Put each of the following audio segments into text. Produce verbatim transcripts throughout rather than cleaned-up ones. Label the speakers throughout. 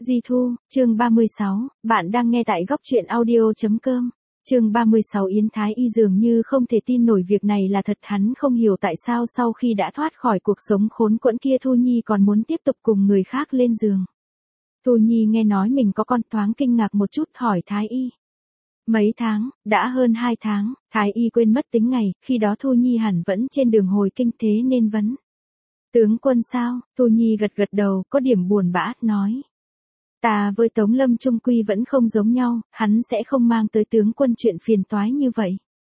Speaker 1: Di Thu, chương ba mươi sáu, bạn đang nghe tại góc truyện audio.com. Chương ba mươi sáu Yến Thái Y dường như không thể tin nổi việc này là thật, hắn không hiểu tại sao sau khi đã thoát khỏi cuộc sống khốn quẫn kia Thu Nhi còn muốn tiếp tục cùng người khác lên giường. Thu Nhi nghe nói mình có con thoáng kinh ngạc một chút hỏi Thái Y. Mấy tháng, đã hơn hai tháng, Thái Y quên mất tính ngày, khi đó Thu Nhi hẳn vẫn trên đường hồi kinh thế nên vấn. Tướng quân sao? Thu Nhi gật gật đầu, có điểm buồn bã, nói. Ta với Tống Lâm chung quy vẫn không giống nhau, hắn sẽ không mang tới tướng quân chuyện phiền toái như vậy.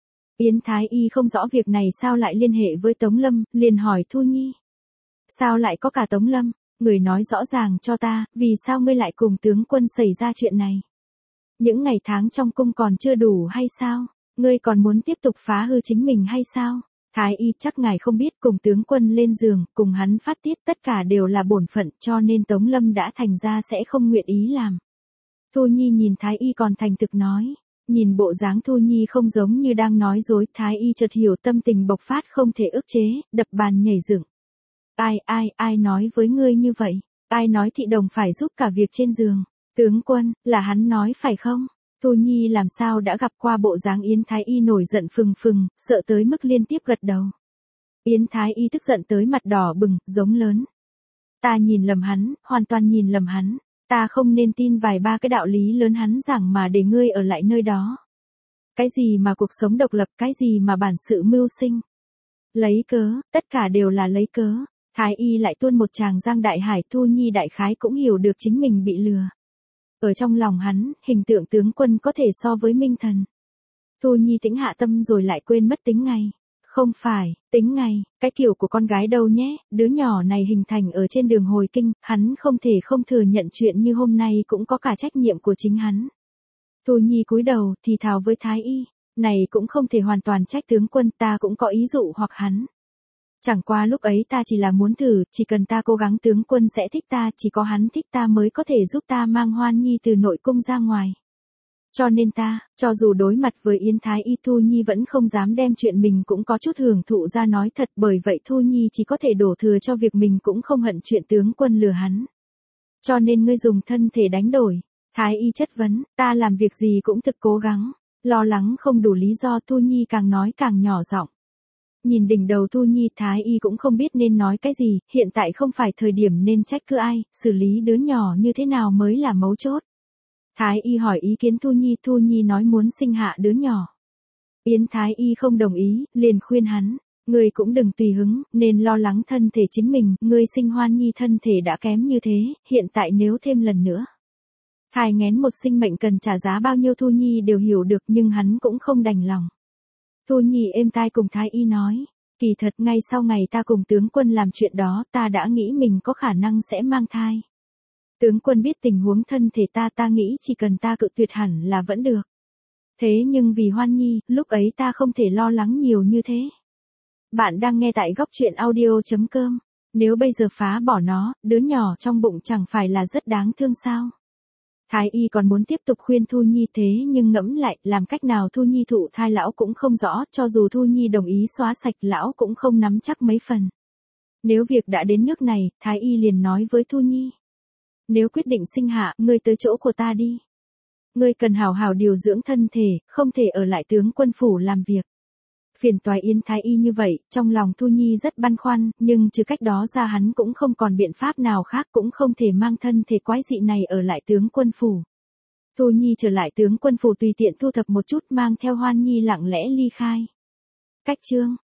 Speaker 1: Yến Thái Y không rõ việc này sao lại liên hệ với Tống Lâm, liền hỏi Thu Nhi. Sao lại có cả Tống Lâm? Người nói rõ ràng cho ta, vì sao ngươi lại cùng tướng quân xảy ra chuyện này? Những ngày tháng trong cung còn chưa đủ hay sao? Ngươi còn muốn tiếp tục phá hư chính mình hay sao? Thái Y chắc ngài không biết, cùng tướng quân lên giường, cùng hắn phát tiết tất cả đều là bổn phận, cho nên Tống Lâm đã thành ra sẽ không nguyện ý làm. Thu Nhi nhìn Thái Y còn thành thực nói. Nhìn bộ dáng Thu Nhi không giống như đang nói dối, Thái Y chợt hiểu tâm tình bộc phát không thể ức chế, đập bàn nhảy dựng. Ai, ai, ai nói với ngươi như vậy? Ai nói thị đồng phải giúp cả việc trên giường? Tướng quân, là hắn nói phải không? Thu Nhi làm sao đã gặp qua bộ dáng Yến Thái Y nổi giận phừng phừng, sợ tới mức liên tiếp gật đầu. Yến Thái Y tức giận tới mặt đỏ bừng, giống lớn. Ta nhìn lầm hắn, hoàn toàn nhìn lầm hắn. Ta không nên tin vài ba cái đạo lý lớn hắn giảng mà để ngươi ở lại nơi đó. Cái gì mà cuộc sống độc lập, cái gì mà bản sự mưu sinh. Lấy cớ, tất cả đều là lấy cớ. Thái Y lại tuôn một tràng giang đại hải. Thu Nhi đại khái cũng hiểu được chính mình bị lừa. Ở trong lòng hắn, hình tượng tướng quân có thể so với minh thần. Thu Nhi tĩnh hạ tâm rồi lại quên mất tính ngày. Không phải, tính ngày, cái kiểu của con gái đâu nhé, đứa nhỏ này hình thành ở trên đường hồi kinh, hắn không thể không thừa nhận chuyện như hôm nay cũng có cả trách nhiệm của chính hắn. Thu Nhi cúi đầu, thì thào với Thái Y, này cũng không thể hoàn toàn trách tướng quân, ta cũng có ý dụ hoặc hắn. Chẳng qua lúc ấy ta chỉ là muốn thử, chỉ cần ta cố gắng tướng quân sẽ thích ta, chỉ có hắn thích ta mới có thể giúp ta mang Hoan Nhi từ nội cung ra ngoài. Cho nên ta, cho dù đối mặt với Yến Thái Y Thu Nhi vẫn không dám đem chuyện mình cũng có chút hưởng thụ ra nói thật, bởi vậy Thu Nhi chỉ có thể đổ thừa cho việc mình cũng không hận chuyện tướng quân lừa hắn. Cho nên ngươi dùng thân thể đánh đổi. Thái Y chất vấn, ta làm việc gì cũng thực cố gắng, lo lắng không đủ lý do. Thu Nhi càng nói càng nhỏ giọng. Nhìn đỉnh đầu Thu Nhi, Thái Y cũng không biết nên nói cái gì, hiện tại không phải thời điểm nên trách cứ ai, xử lý đứa nhỏ như thế nào mới là mấu chốt. Thái Y hỏi ý kiến Thu Nhi, Thu Nhi nói muốn sinh hạ đứa nhỏ. Yến Thái Y không đồng ý, liền khuyên hắn, ngươi cũng đừng tùy hứng, nên lo lắng thân thể chính mình, ngươi sinh Hoan Nhi thân thể đã kém như thế, hiện tại nếu thêm lần nữa. Thai nghén một sinh mệnh cần trả giá bao nhiêu Thu Nhi đều hiểu được, nhưng hắn cũng không đành lòng. Thu Nhi êm tai cùng Thái Y nói, kỳ thật ngay sau ngày ta cùng tướng quân làm chuyện đó, ta đã nghĩ mình có khả năng sẽ mang thai. Tướng quân biết tình huống thân thể ta, ta nghĩ chỉ cần ta cự tuyệt hẳn là vẫn được. Thế nhưng vì Hoan Nhi, lúc ấy ta không thể lo lắng nhiều như thế. Bạn đang nghe tại góc truyện audio.com. Nếu bây giờ phá bỏ nó, đứa nhỏ trong bụng chẳng phải là rất đáng thương sao? Thái Y còn muốn tiếp tục khuyên Thu Nhi thế nhưng ngẫm lại, làm cách nào Thu Nhi thụ thai lão cũng không rõ, cho dù Thu Nhi đồng ý xóa sạch lão cũng không nắm chắc mấy phần. Nếu việc đã đến nước này, Thái Y liền nói với Thu Nhi. Nếu quyết định sinh hạ, ngươi tới chỗ của ta đi. Ngươi cần hào hào điều dưỡng thân thể, không thể ở lại tướng quân phủ làm việc. Phiền toái Yến Thái Y như vậy, trong lòng Thu Nhi rất băn khoăn, nhưng trừ cách đó ra hắn cũng không còn biện pháp nào khác, cũng không thể mang thân thể quái dị này ở lại tướng quân phủ. Thu Nhi trở lại tướng quân phủ tùy tiện thu thập một chút mang theo Hoan Nhi lặng lẽ ly khai. Cách chương